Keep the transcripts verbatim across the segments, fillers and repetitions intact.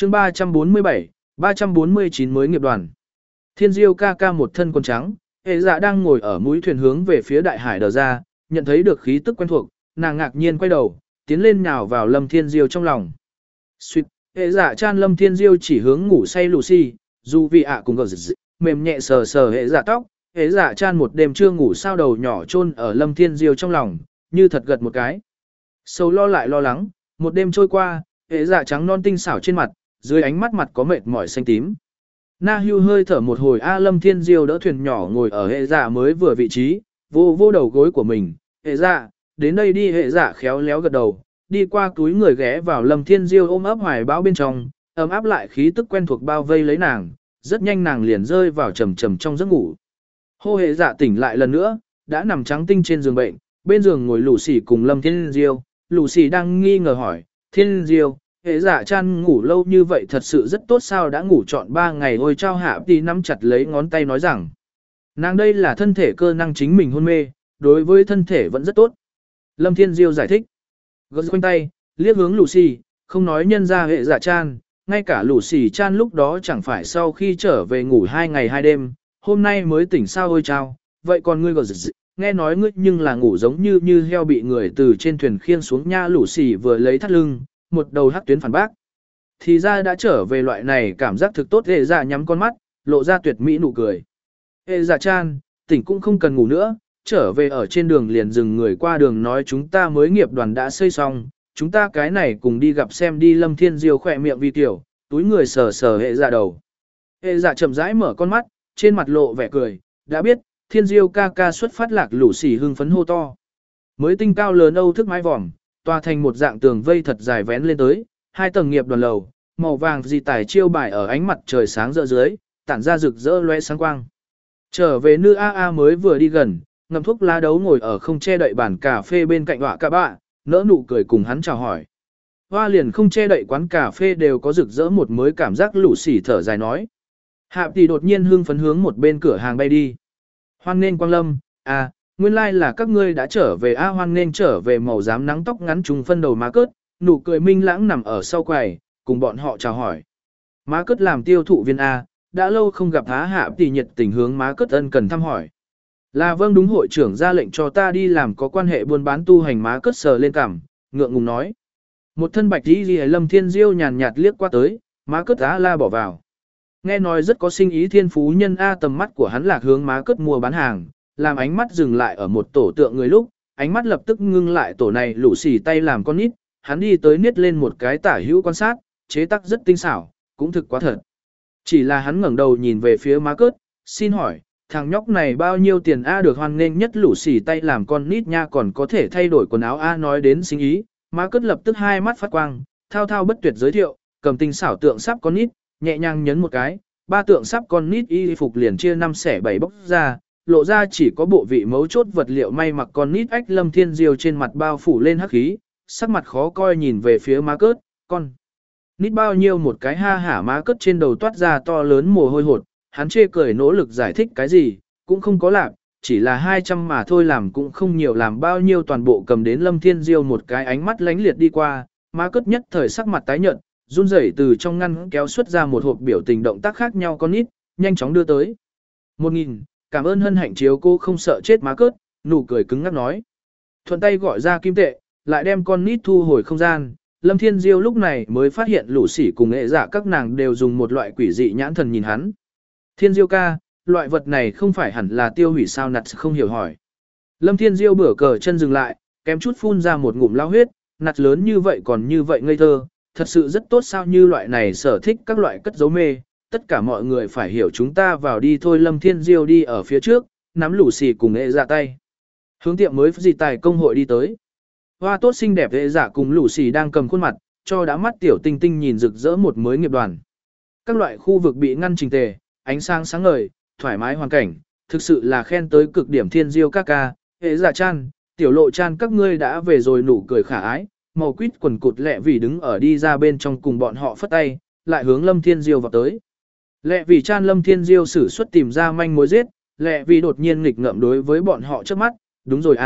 chương ba trăm bốn mươi bảy, ba trăm bốn mươi chín mới nghiệp đoàn. Thiên Diêu ca ca một thân quần trắng, hệ dạ đang ngồi ở mũi thuyền hướng về phía đại hải đờ ra, nhận thấy được khí tức quen thuộc, nàng ngạc nhiên quay đầu, tiến lên nhào vào Lâm Thiên Diêu trong lòng. Xuyệt, hệ dạ chan Lâm Thiên Diêu chỉ hướng ngủ say Lucy, dù vì ạ cùng gờ dị, mềm nhẹ sờ sờ hệ dạ tóc, hệ dạ chan một đêm chưa ngủ sao đầu nhỏ chôn ở Lâm Thiên Diêu trong lòng, như thật gật một cái. Sầu lo lại lo lắng, một đêm trôi qua, hệ dạ trắng non tinh xảo trên mặt, dưới ánh mắt mặt có mệt mỏi xanh tím. Na Hưu hơi thở một hồi A Lâm Thiên Diêu đỡ thuyền nhỏ ngồi ở hệ dạ mới vừa vị trí, vô vô đầu gối của mình, hệ dạ, đến đây đi hệ dạ khéo léo gật đầu, đi qua túi người ghé vào Lâm Thiên Diêu ôm ấp hoài bão bên trong, ấm áp lại khí tức quen thuộc bao vây lấy nàng, rất nhanh nàng liền rơi vào trầm trầm trong giấc ngủ. Hô hệ dạ tỉnh lại lần nữa, đã nằm trắng tinh trên giường bệnh, bên giường ngồi Lũ Sỉ cùng Lâm Thiên Diêu, Lũ Sỉ đang nghi ngờ hỏi, Thiên Diêu, hệ dạ chan ngủ lâu như vậy thật sự rất tốt sao đã ngủ trọn ba ngày ôi trao hạ thì nắm chặt lấy ngón tay nói rằng, nàng đây là thân thể cơ năng chính mình hôn mê, đối với thân thể vẫn rất tốt. Lâm Thiên Diêu giải thích, gật quanh tay, liếc hướng Lũ Sỉ, không nói nhân ra hệ dạ chan, ngay cả Lũ Sỉ chan lúc đó chẳng phải sau khi trở về ngủ hai ngày hai đêm, hôm nay mới tỉnh sao ôi trao, vậy còn ngươi gật dị, nghe nói ngươi nhưng là ngủ giống như như heo bị người từ trên thuyền khiêng xuống nha. Lũ Sỉ vừa lấy thắt lưng, một đầu hắc tuyến phản bác. Thì ra đã trở về loại này cảm giác thực tốt. Hệ dạ nhắm con mắt, lộ ra tuyệt mỹ nụ cười. Hệ dạ chan, tỉnh cũng không cần ngủ nữa, trở về ở trên đường liền dừng người qua đường nói chúng ta mới nghiệp đoàn đã xây xong, chúng ta cái này cùng đi gặp xem đi. Lâm Thiên Diêu khỏe miệng vi tiểu, túi người sờ sờ hệ dạ đầu. Hệ dạ chậm rãi mở con mắt, trên mặt lộ vẻ cười, đã biết, Thiên Diêu ca ca xuất phát lạc. Lũ Sỉ hưng phấn hô to. Mới tinh cao lớn Âu thức mái vòm, tòa thành một dạng tường vây thật dài vén lên tới, hai tầng nghiệp đoàn lầu, màu vàng di tải chiêu bài ở ánh mặt trời sáng rỡ dưới, tản ra rực rỡ loe sáng quang. Trở về nữ a a mới vừa đi gần, ngậm thuốc lá đấu ngồi ở không che đậy bàn cà phê bên cạnh họa ca bạ, nỡ nụ cười cùng hắn chào hỏi. Hoa liền không che đậy quán cà phê đều có rực rỡ một mới cảm giác. Lũ Sỉ thở dài nói. Hạ tỷ đột nhiên hưng phấn hướng một bên cửa hàng bay đi. Hoan nên Quang Lâm, à, nguyên lai like là các ngươi đã trở về a. Hoan nên trở về màu dám nắng tóc ngắn trùng phân đầu má cớt, nụ cười minh lãng nằm ở sau quầy, cùng bọn họ chào hỏi. Má cớt làm tiêu thụ viên a, đã lâu không gặp há. Hạ tỷ nhiệt tình hướng má cớt ân cần thăm hỏi. Là vâng đúng, hội trưởng ra lệnh cho ta đi làm có quan hệ buôn bán tu hành. Má cớt sờ lên cằm, ngượng ngùng nói. Một thân bạch y liễu Lâm Thiên Diêu nhàn nhạt liếc qua tới, má cớt á la bỏ vào. Nghe nói rất có sinh ý thiên phú nhân a. Tầm mắt của hắn lạc hướng má cớt mua bán hàng, làm ánh mắt dừng lại ở một tổ tượng người lúc, ánh mắt lập tức ngưng lại tổ này. Lũ Sỉ tay làm con nít, hắn đi tới niết lên một cái tả hữu quan sát, chế tác rất tinh xảo, cũng thực quá thật. Chỉ là hắn ngẩng đầu nhìn về phía má cớt, xin hỏi, thằng nhóc này bao nhiêu tiền a? Được hoan nghênh nhất. Lũ Sỉ tay làm con nít nha, còn có thể thay đổi quần áo a. Nói đến sinh ý, má cớt lập tức hai mắt phát quang, thao thao bất tuyệt giới thiệu, cầm tinh xảo tượng sắp con nít, nhẹ nhàng nhấn một cái, ba tượng sắp con nít y phục liền chia năm xẻ bảy bóc ra, lộ ra chỉ có bộ vị mấu chốt vật liệu may mặc con nít ách. Lâm Thiên Diêu trên mặt bao phủ lên hắc khí, sắc mặt khó coi nhìn về phía má cớt, con nít bao nhiêu một cái ha hả. Má cớt trên đầu toát ra to lớn mồ hôi hột, hắn chê cười nỗ lực giải thích cái gì, cũng không có làm, chỉ là hai trăm mà thôi, làm cũng không nhiều, làm bao nhiêu toàn bộ cầm đến. Lâm Thiên Diêu một cái ánh mắt lánh liệt đi qua, má cớt nhất thời sắc mặt tái nhợt, run rẩy từ trong ngăn kéo xuất ra một hộp biểu tình động tác khác nhau con nít, nhanh chóng đưa tới. Một nghìn, cảm ơn hân hạnh chiếu cô không sợ chết. Má cớt, nụ cười cứng ngắc nói. Thuận tay gọi ra kim tệ, lại đem con nít thu hồi không gian. Lâm Thiên Diêu lúc này mới phát hiện Lũ Sỉ cùng hệ dạ các nàng đều dùng một loại quỷ dị nhãn thần nhìn hắn. Thiên Diêu ca, loại vật này không phải hẳn là tiêu hủy sao? Nặt không hiểu hỏi. Lâm Thiên Diêu bửa cờ chân dừng lại, kém chút phun ra một ngụm lao huyết. Nặt lớn như vậy còn như vậy ngây thơ, thật sự rất tốt sao? Như loại này sở thích các loại cất giấu mê, tất cả mọi người phải hiểu, chúng ta vào đi thôi. Lâm Thiên Diêu đi ở phía trước, nắm Lũ Sỉ cùng hệ dạ tay, hướng tiệm mới dị tài công hội đi tới. Hoa tốt xinh đẹp hệ dạ cùng Lũ Sỉ đang cầm khuôn mặt, cho đã mắt tiểu tinh tinh nhìn rực rỡ một mới nghiệp đoàn. Các loại khu vực bị ngăn chỉnh tề, ánh sáng sáng ngời, thoải mái hoàn cảnh, thực sự là khen tới cực điểm. Thiên Diêu ca ca, hệ dạ chan, tiểu lộ chan các ngươi đã về rồi. Nụ cười khả ái, màu quýt quần cụt Lẹ Vì đứng ở đi ra bên trong cùng bọn họ phất tay, lại hướng Lâm Thiên Diêu vào tới. Lẹ Vì chan Lâm Thiên Diêu sử xuất tìm ra manh mối giết, Lẹ Vì đột nhiên nghịch ngợm đối với bọn họ trước mắt, đúng rồi à,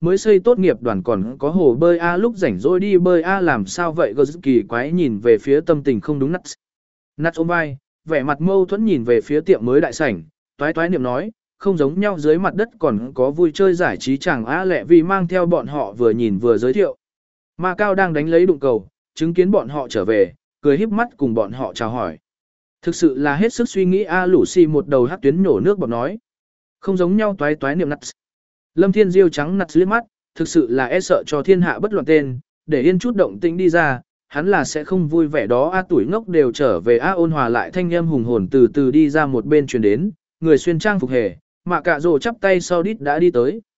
mới xây tốt nghiệp đoàn còn có hồ bơi A lúc rảnh rỗi đi bơi A làm sao vậy gờ kỳ quái nhìn về phía tâm tình không đúng nắt. Nắt ôm vai, vẻ mặt mâu thuẫn nhìn về phía tiệm mới đại sảnh, toái toái niệm nói, không giống nhau dưới mặt đất còn có vui chơi giải trí chẳng A lẹ vì mang theo bọn họ vừa nhìn vừa giới thiệu. Ma Cao đang đánh lấy đụng cầu, chứng kiến bọn họ trở về, cười híp mắt cùng bọn họ chào hỏi. Thực sự là hết sức suy nghĩ A lũ xì một đầu hát tuyến nổ nước bọt nói. Không giống nhau toái toái niệm nắt. Lâm Thiên Diêu trắng nặt liếc mắt, thực sự là e sợ cho thiên hạ bất loạn tên, để yên chút động tĩnh đi ra, hắn là sẽ không vui vẻ đó. A tuổi ngốc đều trở về. A ôn hòa lại thanh âm hùng hồn từ từ đi ra một bên truyền đến, người xuyên trang phục hề, mà cả rồ chắp tay sau đít đã đi tới.